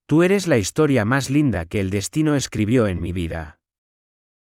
Tú eres la historia más linda que el destino escribió en mi vida.